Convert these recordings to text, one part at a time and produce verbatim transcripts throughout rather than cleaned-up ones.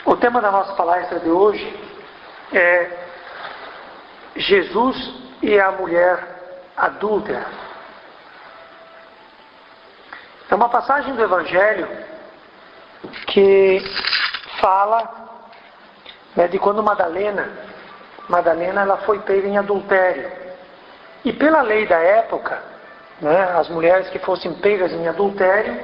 O tema da nossa palestra de hoje é Jesus e a mulher adúltera. É uma passagem do Evangelho que fala, né, de quando Madalena, Madalena ela foi pega em adultério. E pela lei da época, né, as mulheres que fossem pegas em adultério,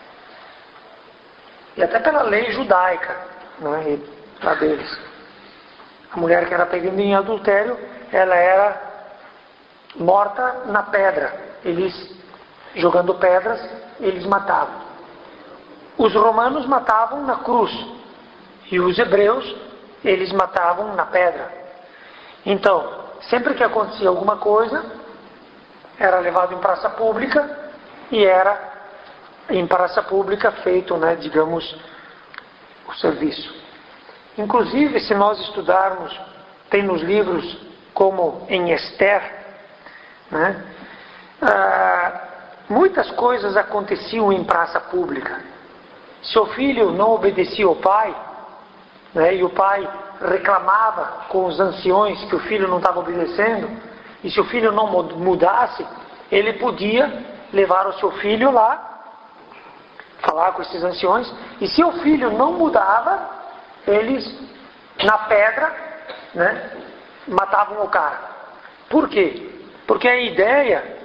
e até pela lei judaica, né, lá deles, a mulher que era pega em adultério, ela era morta na pedra. Eles, jogando pedras, eles matavam. Os romanos matavam na cruz, e os hebreus, eles matavam na pedra. Então, sempre que acontecia alguma coisa, era levado em praça pública, e era em praça pública feito, né, digamos, o serviço. Inclusive, se nós estudarmos, tem nos livros como em Esther, né, ah, muitas coisas aconteciam em praça pública. Se o filho não obedecia ao pai, né, e o pai reclamava com os anciões que o filho não estava obedecendo, e se o filho não mudasse, ele podia levar o seu filho lá, falar com esses anciões, e se o filho não mudava, eles, na pedra, né, matavam o cara. Por quê? Porque a ideia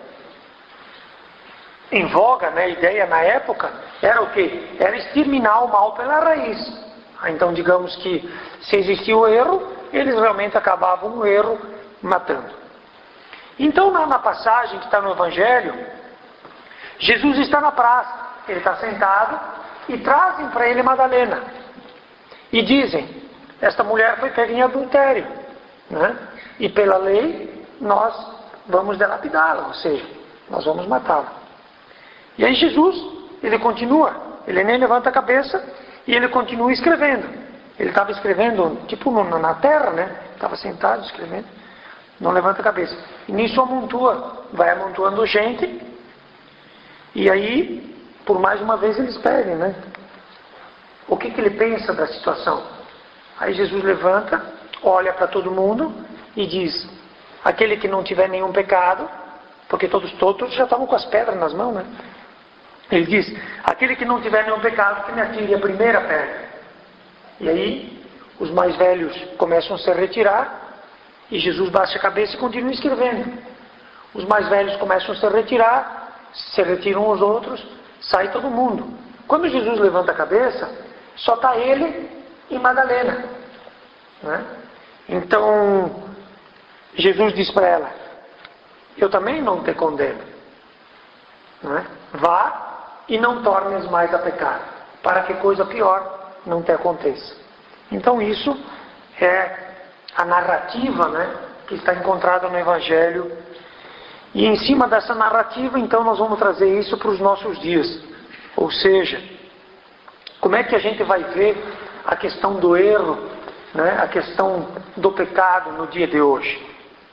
em voga, né, a ideia na época, era o quê? Era exterminar o mal pela raiz. Então, digamos que se existia o erro, eles realmente acabavam o erro matando. Então, na, na passagem que está no Evangelho, Jesus está na praça, ele está sentado, e trazem para ele Madalena. E dizem, esta mulher foi pega em adultério, né? E pela lei, nós vamos delapidá-la, ou seja, nós vamos matá-la. E aí Jesus, ele continua, ele nem levanta a cabeça, e ele continua escrevendo. Ele estava escrevendo, tipo no, na terra, né? Estava sentado escrevendo, não levanta a cabeça. E nisso amontoa, vai amontoando gente, e aí, por mais uma vez, eles pedem, né? O que, que ele pensa da situação? Aí Jesus levanta, olha para todo mundo e diz, aquele que não tiver nenhum pecado, porque todos, todos já estavam com as pedras nas mãos, né? Ele diz, aquele que não tiver nenhum pecado, que me atire a primeira pedra. E aí, os mais velhos começam a se retirar, e Jesus baixa a cabeça e continua escrevendo. Os mais velhos começam a se retirar, se retiram os outros, sai todo mundo. Quando Jesus levanta a cabeça, só está ele e Madalena, né? Então, Jesus diz para ela, eu também não te condeno, né? Vá e não tornes mais a pecar, para que coisa pior não te aconteça. Então isso é a narrativa, né, que está encontrada no Evangelho. E em cima dessa narrativa, então, nós vamos trazer isso para os nossos dias. Ou seja, como é que a gente vai ver a questão do erro, né, a questão do pecado no dia de hoje?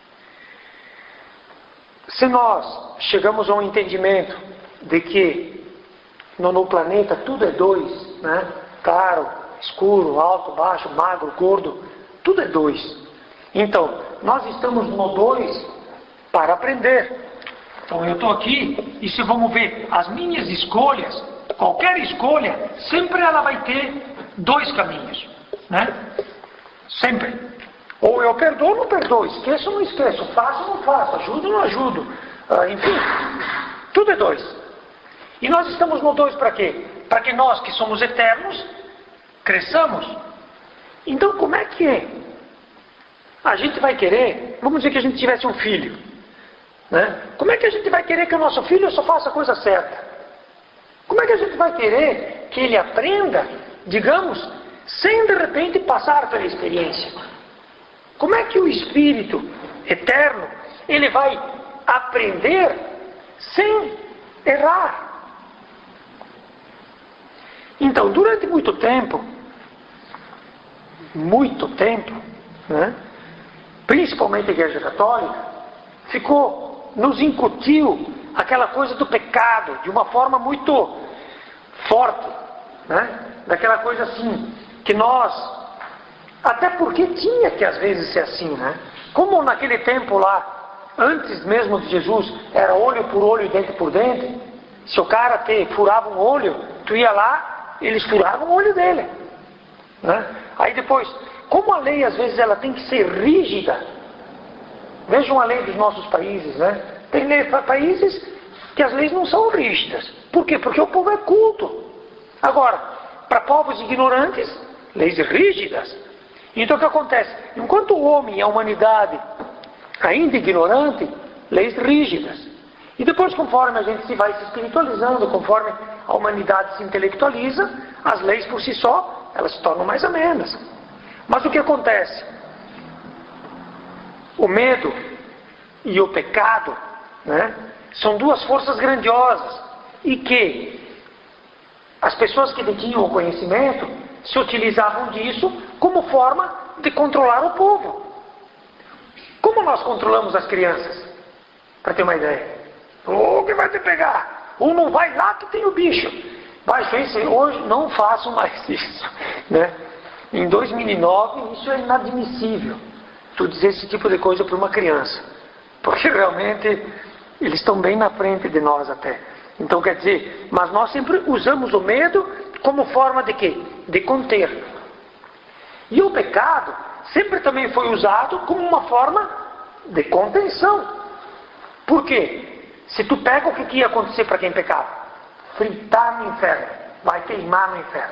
Se nós chegamos a um entendimento de que no, no planeta tudo é dois, né, claro, escuro, alto, baixo, magro, gordo, tudo é dois. Então, nós estamos no dois para aprender. Então eu estou aqui, e se vamos ver as minhas escolhas, qualquer escolha, sempre ela vai ter dois caminhos, né? Sempre. Ou eu perdoo ou não perdoo, esqueço ou não esqueço, faço ou não faço, ajudo ou não ajudo, ah, enfim, tudo é dois. E nós estamos no dois para quê? Para que nós que somos eternos, cresçamos. Então como é que é? A gente vai querer, vamos dizer que a gente tivesse um filho, né? Como é que a gente vai querer que o nosso filho só faça a coisa certa? Como é que a gente vai querer que ele aprenda, digamos, sem de repente passar pela experiência? Como é que o Espírito eterno, ele vai aprender sem errar? Então, durante muito tempo, muito tempo, né, principalmente a Igreja Católica, ficou, nos incutiu aquela coisa do pecado, de uma forma muito forte, né? Daquela coisa assim, que nós, até porque tinha que às vezes ser assim, né? Como naquele tempo lá, antes mesmo de Jesus, era olho por olho e dente por dente, se o cara te furava um olho, tu ia lá, eles furavam o olho dele, né? Aí depois, como a lei às vezes ela tem que ser rígida, vejam a lei dos nossos países, né? Tem lei para países que as leis não são rígidas. Por quê? Porque o povo é culto. Agora, para povos ignorantes, leis rígidas. Então o que acontece? Enquanto o homem e a humanidade ainda ignorante, leis rígidas. E depois, conforme a gente se vai se espiritualizando, conforme a humanidade se intelectualiza, as leis por si só, elas se tornam mais amenas. Mas o que acontece? O medo e o pecado, né, são duas forças grandiosas e que as pessoas que detinham o conhecimento se utilizavam disso como forma de controlar o povo. Como nós controlamos as crianças? Para ter uma ideia. O que vai te pegar? Um não vai lá que tem o bicho. Baixo isso, hoje não faço mais isso, né? Em dois mil e nove isso é inadmissível. Tu dizer esse tipo de coisa para uma criança. Porque realmente eles estão bem na frente de nós até. Então quer dizer, mas nós sempre usamos o medo como forma de quê? De conter. E o pecado sempre também foi usado como uma forma de contenção. Por quê? Se tu pega, o que, que ia acontecer para quem pecava? Fritar no inferno. Vai queimar no inferno.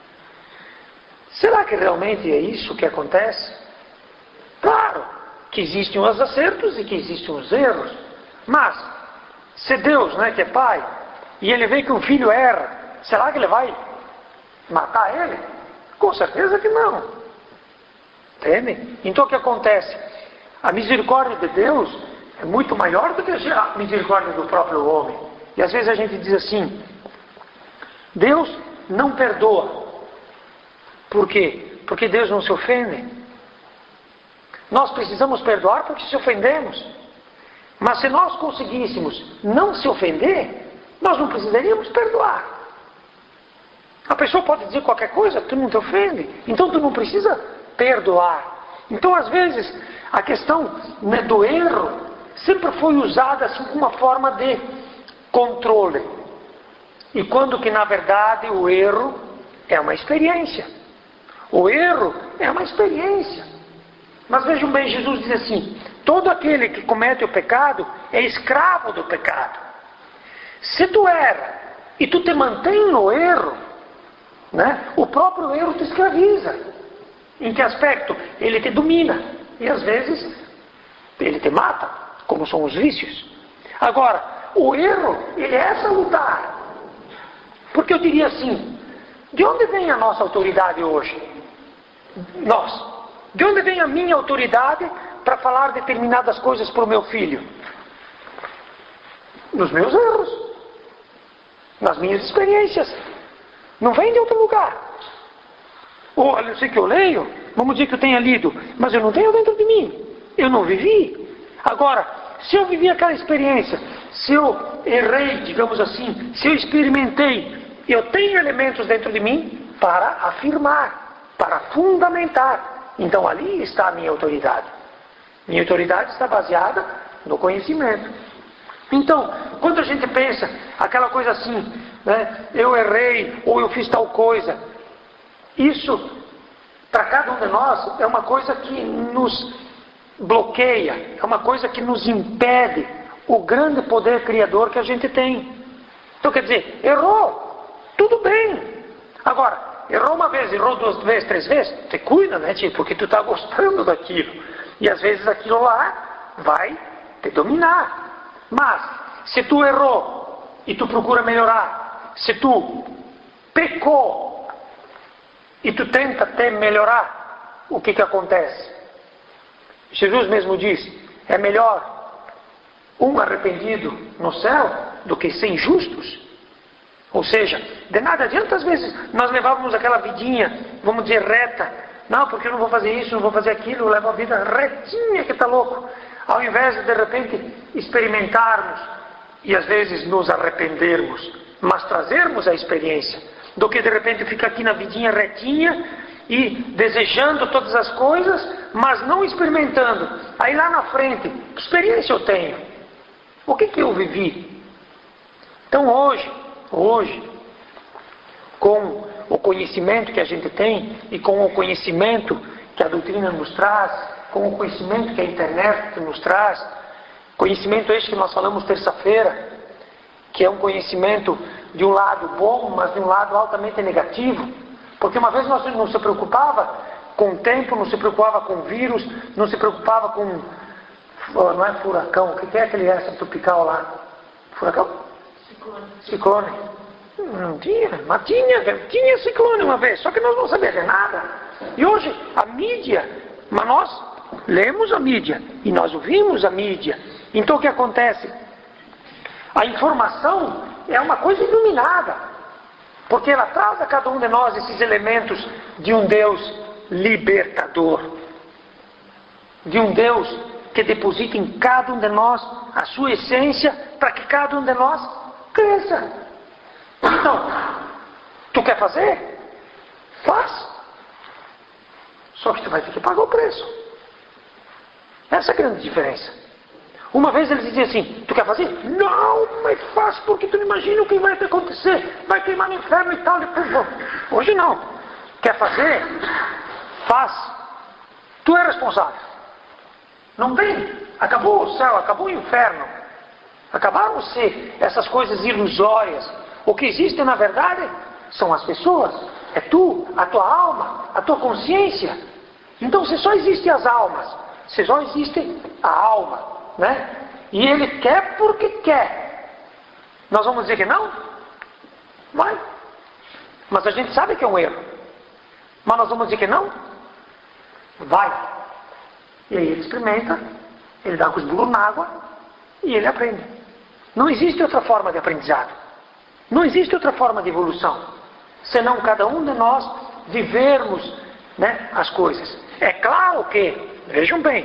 Será que realmente é isso que acontece? Claro que existem os acertos e que existem os erros. Mas, se Deus, né, que é pai, e ele vê que um filho erra, será que ele vai matar ele? Com certeza que não. Entende? Então o que acontece? A misericórdia de Deus é muito maior do que a misericórdia do próprio homem. E às vezes a gente diz assim, Deus não perdoa. Por quê? Porque Deus não se ofende. Nós precisamos perdoar porque se ofendemos. Mas se nós conseguíssemos não se ofender, nós não precisaríamos perdoar. A pessoa pode dizer qualquer coisa, tu não te ofende, então tu não precisa perdoar. Então às vezes a questão, né, do erro sempre foi usada assim como uma forma de controle. E quando que na verdade o erro é uma experiência. O erro é uma experiência. Mas vejam bem, Jesus diz assim, todo aquele que comete o pecado é escravo do pecado. Se tu erra e tu te mantém no erro, né, o próprio erro te escraviza. Em que aspecto? Ele te domina. E às vezes ele te mata, como são os vícios. Agora, o erro, ele é salutar. Porque eu diria assim, de onde vem a nossa autoridade hoje? Nós. De onde vem a minha autoridade para falar determinadas coisas para o meu filho? Nos meus erros. Nas minhas experiências. Não vem de outro lugar. Ou eu sei que eu leio, vamos dizer que eu tenha lido, mas eu não tenho dentro de mim. Eu não vivi. Agora, se eu vivi aquela experiência, se eu errei, digamos assim, se eu experimentei, eu tenho elementos dentro de mim para afirmar, para fundamentar. Então ali está a minha autoridade. Minha autoridade está baseada no conhecimento. Então, quando a gente pensa aquela coisa assim, né, eu errei ou eu fiz tal coisa, isso para cada um de nós é uma coisa que nos bloqueia, é uma coisa que nos impede o grande poder criador que a gente tem. Então quer dizer, errou, tudo bem. Agora, errou uma vez, errou duas vezes, três vezes, te cuida, né, tio? Porque tu está gostando daquilo. E às vezes aquilo lá vai te dominar. Mas, se tu errou e tu procura melhorar, se tu pecou e tu tenta até melhorar, o que que acontece? Jesus mesmo disse, é melhor um arrependido no céu do que cem justos. Ou seja, de nada adianta às vezes nós levávamos aquela vidinha, vamos dizer, reta. Não, porque eu não vou fazer isso, não vou fazer aquilo, eu levo a vida retinha que está louco. Ao invés de de repente experimentarmos e às vezes nos arrependermos, mas trazermos a experiência, do que de repente ficar aqui na vidinha retinha e desejando todas as coisas, mas não experimentando. Aí lá na frente, que experiência eu tenho? O que que eu vivi? Então hoje, hoje, com o conhecimento que a gente tem e com o conhecimento que a doutrina nos traz, com o conhecimento que a internet nos traz, conhecimento este que nós falamos terça-feira, que é um conhecimento de um lado bom, mas de um lado altamente negativo, porque uma vez nós não se preocupava com o tempo, não se preocupava com o vírus, não se preocupava com, não é furacão, o que é aquele essa tropical lá? Furacão? Ciclone. Ciclone. Não tinha, mas tinha, tinha ciclone uma vez, só que nós não sabíamos de nada. E hoje a mídia, mas nós lemos a mídia e nós ouvimos a mídia. Então o que acontece? A informação é uma coisa iluminada, porque ela traz a cada um de nós esses elementos de um Deus libertador, de um Deus que deposita em cada um de nós a sua essência para que cada um de nós cresça. Então, tu quer fazer? Faz. Só que tu vai ter que pagar o preço. Essa é a grande diferença. Uma vez eles diziam assim, tu quer fazer? Não, mas faz porque tu não imagina o que vai acontecer. Vai queimar no inferno e tal. Hoje não. Quer fazer? Faz. Tu é responsável. Não tem. Acabou o céu, acabou o inferno. Acabaram-se essas coisas ilusórias. O que existe na verdade são as pessoas. É tu, a tua alma, a tua consciência. Então se só existem as almas, se só existe a alma, né? E ele quer porque quer. Nós vamos dizer que não? Vai. Mas a gente sabe que é um erro. Mas nós vamos dizer que não? Vai. E aí ele experimenta, ele dá com os burros na água e ele aprende. Não existe outra forma de aprendizado. Não existe outra forma de evolução. Senão cada um de nós vivermos, né, as coisas. É claro que, vejam bem,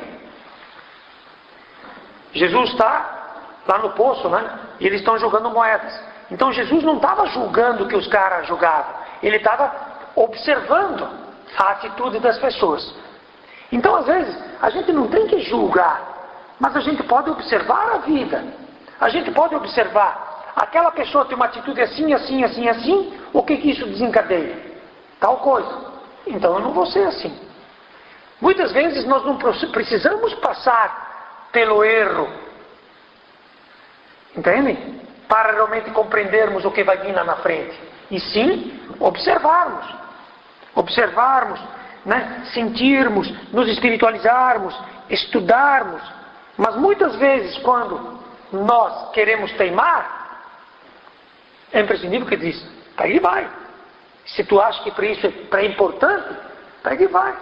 Jesus está lá no poço, né? E eles estão jogando moedas. Então Jesus não estava julgando o que os caras jogavam. Ele estava observando a atitude das pessoas. Então às vezes a gente não tem que julgar, mas a gente pode observar a vida. A gente pode observar, aquela pessoa tem uma atitude assim, assim, assim, assim, o que que isso desencadeia? Tal coisa. Então eu não vou ser assim. Muitas vezes nós não precisamos passar pelo erro, entendem? Para realmente compreendermos o que vai vir lá na frente. E sim, observarmos. Observarmos, né? Sentirmos, nos espiritualizarmos, estudarmos. Mas muitas vezes quando nós queremos teimar, é imprescindível que diz, pega e vai. Se tu acha que para isso é importante, pega e vai.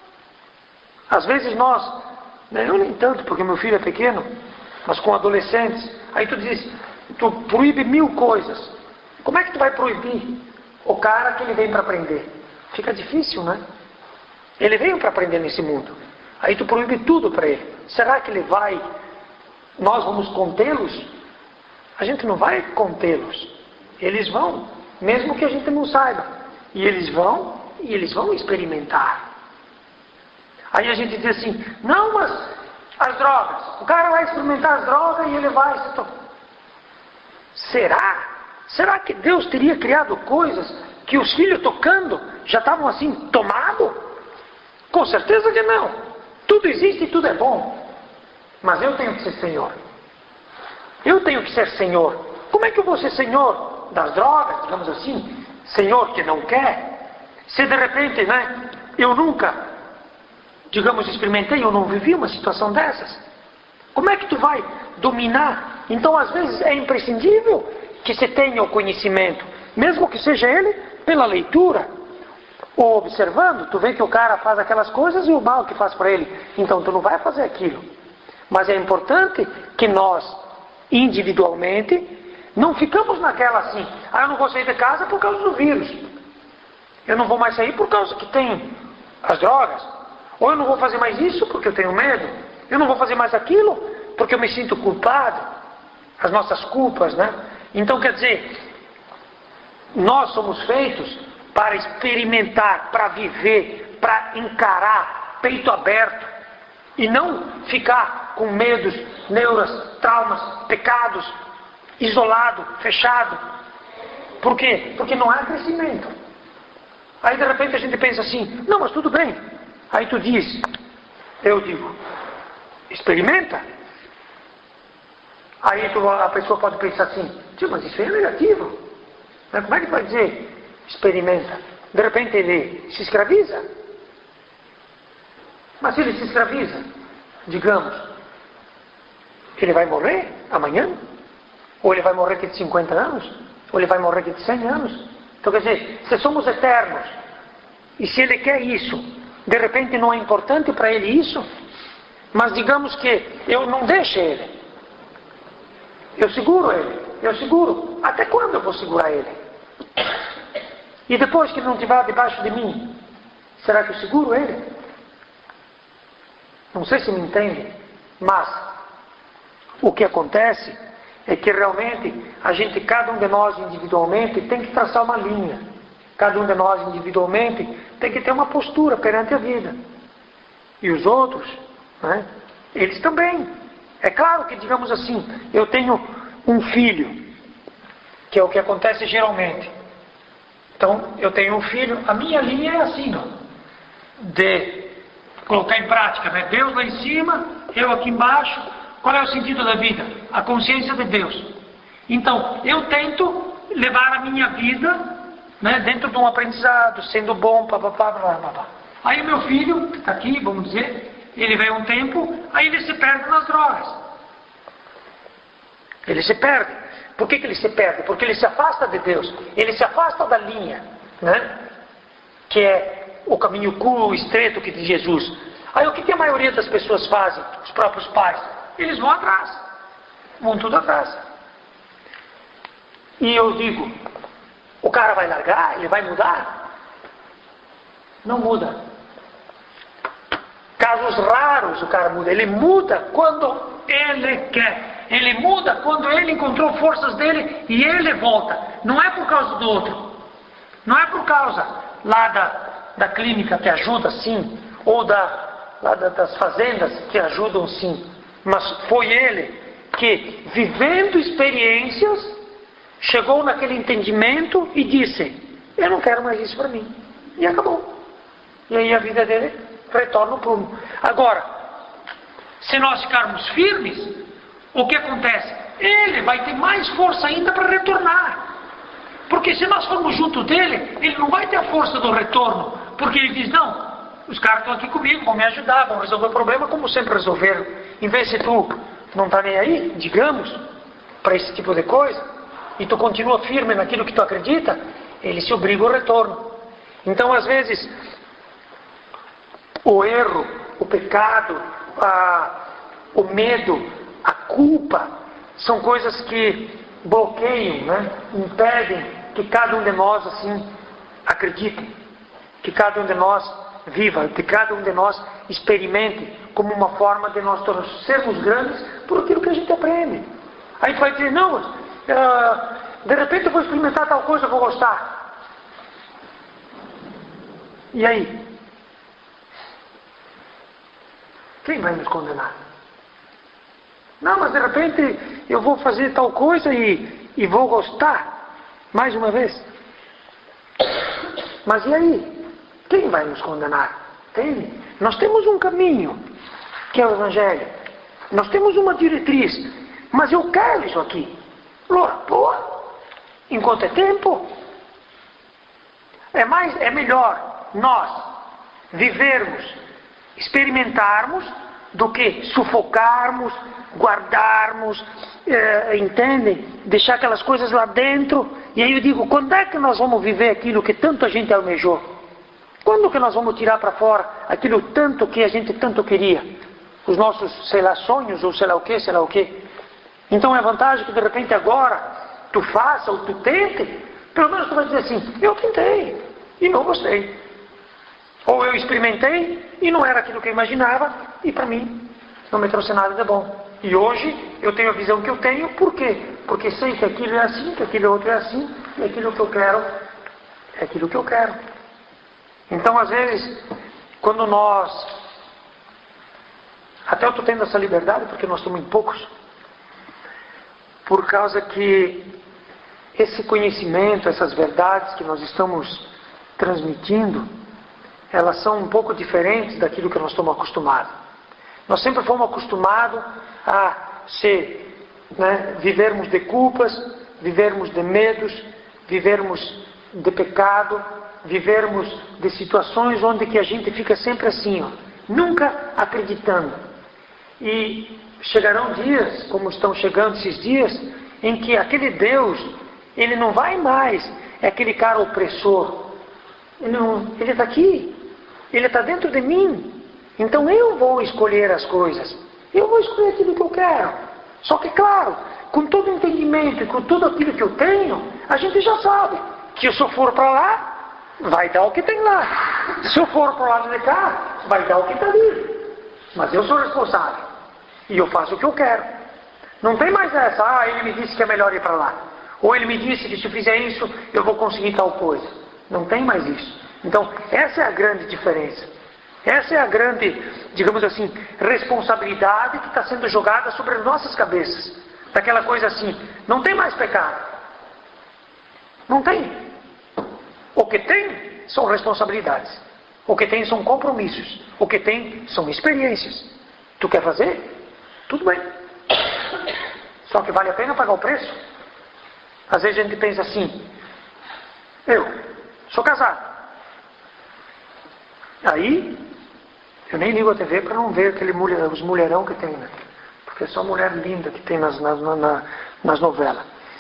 Às vezes nós, né, eu nem tanto porque meu filho é pequeno, mas com adolescentes, aí tu diz, tu proíbe mil coisas. Como é que tu vai proibir o cara que ele vem para aprender? Fica difícil, né? Ele veio para aprender nesse mundo. Aí tu proíbe tudo para ele. Será que ele vai, nós vamos contê-los? A gente não vai contê-los. Eles vão, mesmo que a gente não saiba. E eles vão, e eles vão experimentar. Aí a gente diz assim, não, mas as drogas. O cara vai experimentar as drogas e ele vai se to... Será? Será que Deus teria criado coisas que os filhos tocando já estavam assim tomados? Com certeza que não. Tudo existe e tudo é bom. Mas eu tenho que ser Senhor. Eu tenho que ser Senhor. Como é que eu vou ser Senhor das drogas, digamos assim? Senhor que não quer? Se de repente, né, eu nunca, digamos, experimentei, eu não vivi uma situação dessas. Como é que tu vai dominar? Então, às vezes, é imprescindível que se tenha o conhecimento, mesmo que seja ele pela leitura, ou observando. Tu vê que o cara faz aquelas coisas e o mal que faz para ele. Então, tu não vai fazer aquilo. Mas é importante que nós, individualmente, não ficamos naquela assim, ah, eu não vou sair de casa por causa do vírus. Eu não vou mais sair por causa que tem as drogas. Ou eu não vou fazer mais isso porque eu tenho medo. Eu não vou fazer mais aquilo porque eu me sinto culpado. As nossas culpas, né? Então, quer dizer, nós somos feitos para experimentar, para viver, para encarar, peito aberto, e não ficar com medos, neuras, traumas, pecados, isolado, fechado. Por quê? Porque não há crescimento. Aí de repente a gente pensa assim, não, mas tudo bem. Aí tu diz, eu digo, experimenta. Aí tu, a pessoa pode pensar assim, tio, mas isso é negativo. Mas como é que tu vai dizer, experimenta? De repente ele se escraviza. Mas se ele se escraviza, digamos, ele vai morrer amanhã? Ou ele vai morrer daqui de cinquenta anos? Ou ele vai morrer daqui de cem anos? Então quer dizer, se somos eternos, e se ele quer isso, de repente não é importante para ele isso, mas digamos que eu não deixe ele. Eu seguro ele, eu seguro. Até quando eu vou segurar ele? E depois que ele não estiver debaixo de mim, será que eu seguro ele? Não sei se me entende, mas o que acontece é que realmente a gente, cada um de nós individualmente, tem que traçar uma linha. Cada um de nós individualmente tem que ter uma postura perante a vida. E os outros, né, eles também. É claro que, digamos assim, eu tenho um filho, que é o que acontece geralmente. Então, eu tenho um filho, a minha linha é assim, ó, de colocar em prática, né? Deus lá em cima, eu aqui embaixo. Qual é o sentido da vida? A consciência de Deus. Então, eu tento levar a minha vida, né, dentro de um aprendizado, sendo bom, papapá, blá, blá, blá. Aí o meu filho, que está aqui, vamos dizer, ele veio um tempo, aí ele se perde nas drogas. Ele se perde. Por que que ele se perde? Porque ele se afasta de Deus. Ele se afasta da linha, né, que é o caminho curto, estreito que de Jesus. Aí o que que a maioria das pessoas fazem? Os próprios pais. Eles vão atrás. Vão tudo atrás. E eu digo, o cara vai largar? Ele vai mudar? Não muda. Casos raros o cara muda. Ele muda quando ele quer. Ele muda quando ele encontrou forças dele e ele volta. Não é por causa do outro. Não é por causa lá da, da clínica que ajuda, sim. Ou da, lá da, das fazendas que ajudam, sim. Mas foi ele que, vivendo experiências, chegou naquele entendimento e disse, eu não quero mais isso para mim. E acabou. E aí a vida dele retorna ao prumo. Agora, se nós ficarmos firmes, o que acontece? Ele vai ter mais força ainda para retornar. Porque se nós formos junto dele, ele não vai ter a força do retorno. Porque ele diz, não, os caras estão aqui comigo, vão me ajudar, vão resolver o problema como sempre resolveram. Em vez de tu não tá nem aí, digamos, para esse tipo de coisa, e tu continua firme naquilo que tu acredita, ele se obriga ao retorno. Então, às vezes, o erro, o pecado, a, o medo, a culpa, são coisas que bloqueiam, né? Impedem que cada um de nós, assim, acredite, que cada um de nós viva, que cada um de nós experimente como uma forma de nós sermos grandes por aquilo que a gente aprende. Aí tu vai dizer, não, uh, de repente eu vou experimentar tal coisa, eu vou gostar. E aí? Quem vai nos condenar? Não, mas de repente eu vou fazer tal coisa e, e vou gostar mais uma vez. Mas e aí? Quem vai nos condenar? Tem. Nós temos um caminho, que é o Evangelho. Nós temos uma diretriz. Mas eu quero isso aqui. Loura, boa. Enquanto é tempo, é, mais, é melhor nós vivermos, experimentarmos, do que sufocarmos, guardarmos, é, entendem? Deixar aquelas coisas lá dentro. E aí eu digo, quando é que nós vamos viver aquilo que tanto a gente almejou? Quando que nós vamos tirar para fora aquilo tanto que a gente tanto queria? Os nossos, sei lá, sonhos, ou sei lá o que, sei lá o que. Então é vantagem que de repente agora tu faça ou tu tente, pelo menos tu vai dizer assim, eu tentei e não gostei. Ou eu experimentei e não era aquilo que eu imaginava e para mim não me trouxe nada de bom. E hoje eu tenho a visão que eu tenho, por quê? Porque sei que aquilo é assim, que aquilo outro é assim, e aquilo que eu quero é aquilo que eu quero. Então, às vezes, quando nós... Até eu estou tendo essa liberdade porque nós somos poucos. Por causa que esse conhecimento, essas verdades que nós estamos transmitindo, elas são um pouco diferentes daquilo que nós estamos acostumados. Nós sempre fomos acostumados a ser, né, vivermos de culpas, vivermos de medos, vivermos de pecado, vivermos de situações onde que a gente fica sempre assim, ó, nunca acreditando. E chegarão dias, como estão chegando esses dias, em que aquele Deus, ele não vai mais, é aquele cara opressor. Ele está aqui, ele está dentro de mim. Então eu vou escolher as coisas. Eu vou escolher aquilo que eu quero. Só que, claro, com todo o entendimento e com tudo aquilo que eu tenho, a gente já sabe que se eu for para lá, vai dar o que tem lá. Se eu for para o lado de cá, vai dar o que está ali. Mas eu sou responsável. E eu faço o que eu quero. Não tem mais essa, ah, ele me disse que é melhor ir para lá. Ou ele me disse que se eu fizer isso, eu vou conseguir tal coisa. Não tem mais isso. Então, essa é a grande diferença. Essa é a grande, digamos assim, responsabilidade que está sendo jogada sobre as nossas cabeças. Daquela coisa assim, não tem mais pecado. Não tem. O que tem são responsabilidades. O que tem são compromissos. O que tem são experiências. Tu quer fazer? Tudo bem. Só que vale a pena pagar o preço? Às vezes a gente pensa assim, eu sou casado. Aí, eu nem ligo a T V para não ver aquele mulher, os mulherão que tem, né? Porque é só mulher linda que tem nas, nas, na, nas novelas.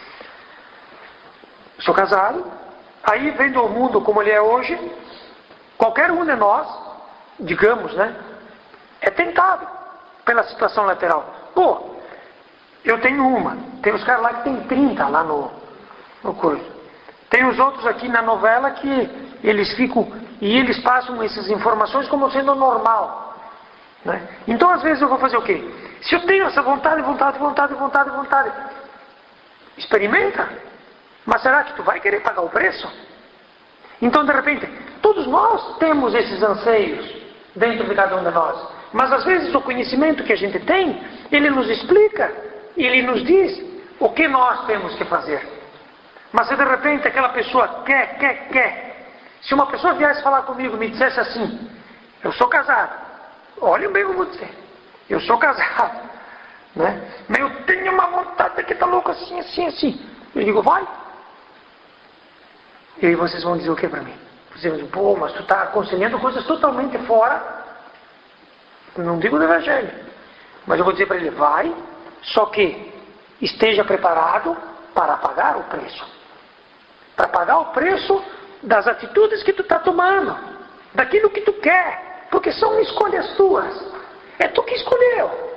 Sou casado. Aí, vendo o mundo como ele é hoje, qualquer um de nós, digamos, né, é tentado pela situação lateral. Pô, eu tenho uma. Tem os caras lá que tem trinta lá no, no coisa. Tem os outros aqui na novela que eles ficam, e eles passam essas informações como sendo normal. Né? Então, às vezes, eu vou fazer o quê? Se eu tenho essa vontade, vontade, vontade, vontade, vontade, experimenta. Mas será que tu vai querer pagar o preço? Então, de repente, todos nós temos esses anseios dentro de cada um de nós. Mas, às vezes, o conhecimento que a gente tem, ele nos explica, ele nos diz o que nós temos que fazer. Mas, se de repente aquela pessoa quer, quer, quer. Se uma pessoa viesse falar comigo e me dissesse assim, eu sou casado. Olha bem como eu vou dizer. Eu sou casado. Né? Mas eu tenho uma vontade que está louca assim, assim, assim. Eu digo, vai. E aí vocês vão dizer o que para mim? Vocês vão dizer, pô, mas tu está aconselhando coisas totalmente fora. Não digo do evangelho. Mas eu vou dizer para ele, vai. Só que esteja preparado para pagar o preço. Para pagar o preço das atitudes que tu está tomando. Daquilo que tu quer. Porque são escolhas tuas. É tu que escolheu.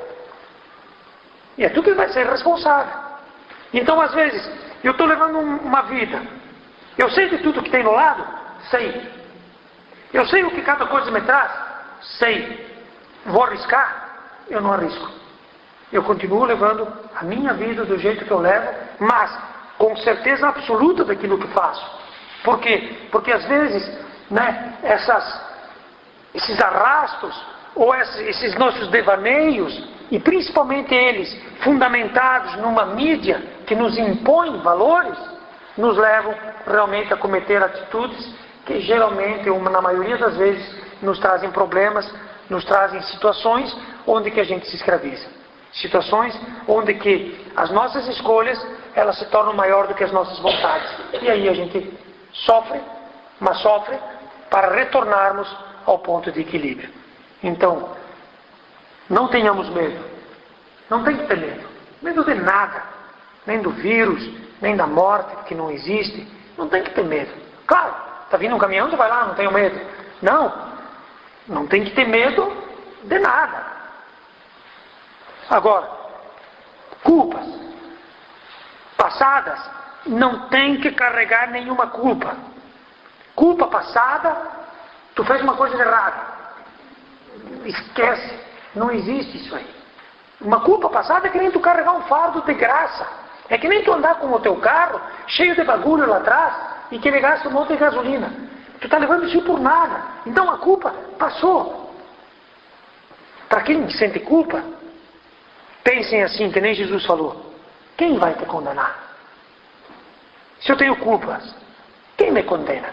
E é tu que vai ser responsável. Então, às vezes, eu estou levando uma vida. Eu sei de tudo que tem no lado? Sei. Eu sei o que cada coisa me traz? Sei. Vou arriscar? Eu não arrisco. Eu continuo levando a minha vida do jeito que eu levo, mas com certeza absoluta daquilo que faço. Por quê? Porque às vezes, né, essas, esses arrastos, ou esses, esses nossos devaneios, e principalmente eles fundamentados numa mídia que nos impõe valores, nos levam realmente a cometer atitudes que geralmente, uma, na maioria das vezes, nos trazem problemas, nos trazem situações onde que a gente se escraviza. Situações onde que as nossas escolhas, elas se tornam maior do que as nossas vontades. E aí a gente sofre, mas sofre para retornarmos ao ponto de equilíbrio. Então, não tenhamos medo. Não tem que ter medo. Medo de nada. Nem do vírus, nem da morte, que não existe. Não tem que ter medo. Claro, está vindo um caminhão, você vai lá, não tenho medo. Não. Não tem que ter medo de nada. Agora, culpas passadas, não tem que carregar nenhuma culpa. Culpa passada, tu fez uma coisa errada. Esquece, não existe isso aí. Uma culpa passada é que nem tu carregar um fardo de graça. É que nem tu andar com o teu carro, cheio de bagulho lá atrás, e que ele gasta um monte de gasolina. Tu está levando isso por nada. Então a culpa passou. Para quem sente culpa, pensem assim, que nem Jesus falou. Quem vai te condenar? Se eu tenho culpas, quem me condena?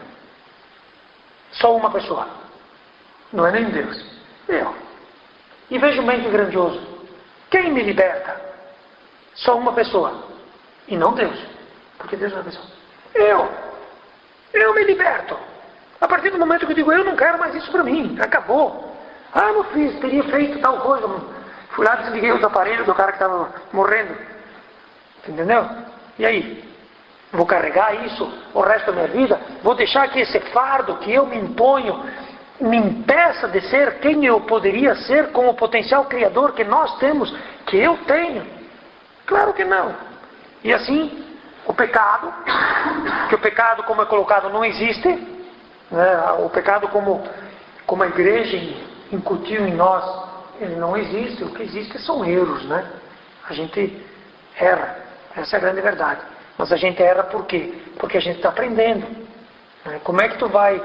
Só uma pessoa. Não é nem Deus. Eu. E vejo um mente grandioso. Quem me liberta? Só uma pessoa. E não Deus. Porque Deus não é pessoa. Eu. Eu me liberto. A partir do momento que eu digo, eu não quero mais isso para mim. Acabou. Ah, não fiz, teria feito tal coisa. Fui lá, desliguei os aparelhos do cara que estava morrendo. Entendeu? E aí? Vou carregar isso o resto da minha vida? Vou deixar que esse fardo que eu me imponho me impeça de ser quem eu poderia ser com o potencial criador que nós temos, que eu tenho? Claro que não. E assim, o pecado, que o pecado como é colocado não existe, né? O pecado como, como a igreja incutiu em nós, ele não existe. O que existe são erros, né? A gente erra, essa é a grande verdade. Mas a gente erra por quê? Porque a gente está aprendendo. Né? Como é que tu vai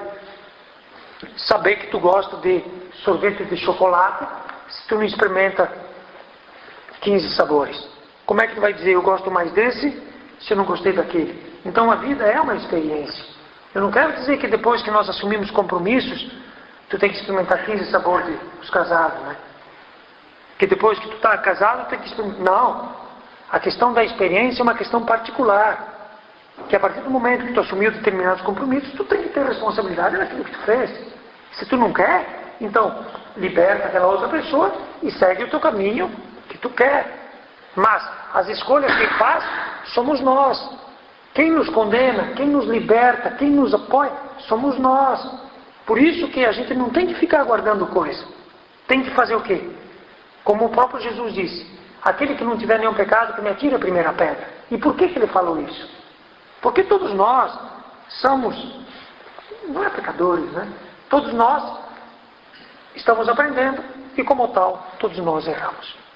saber que tu gosta de sorvete de chocolate se tu não experimenta quinze sabores? Como é que tu vai dizer eu gosto mais desse se eu não gostei daquele? Então a vida é uma experiência. Eu não quero dizer que depois que nós assumimos compromissos, tu tem que experimentar quinze sabores de, dos casados, né? Que depois que tu está casado, tu tem que experimentar. Não. A questão da experiência é uma questão particular. Que a partir do momento que tu assumiu determinados compromissos, tu tem que ter responsabilidade naquilo que tu fez. Se tu não quer, então liberta aquela outra pessoa e segue o teu caminho que tu quer. Mas as escolhas que faz somos nós. Quem nos condena, quem nos liberta, quem nos apoia, somos nós. Por isso que a gente não tem que ficar guardando coisa. Tem que fazer o quê? Como o próprio Jesus disse. Aquele que não tiver nenhum pecado, que me atire a primeira pedra. E por que que ele falou isso? Porque todos nós somos, não é pecadores, né? Todos nós estamos aprendendo e como tal, todos nós erramos.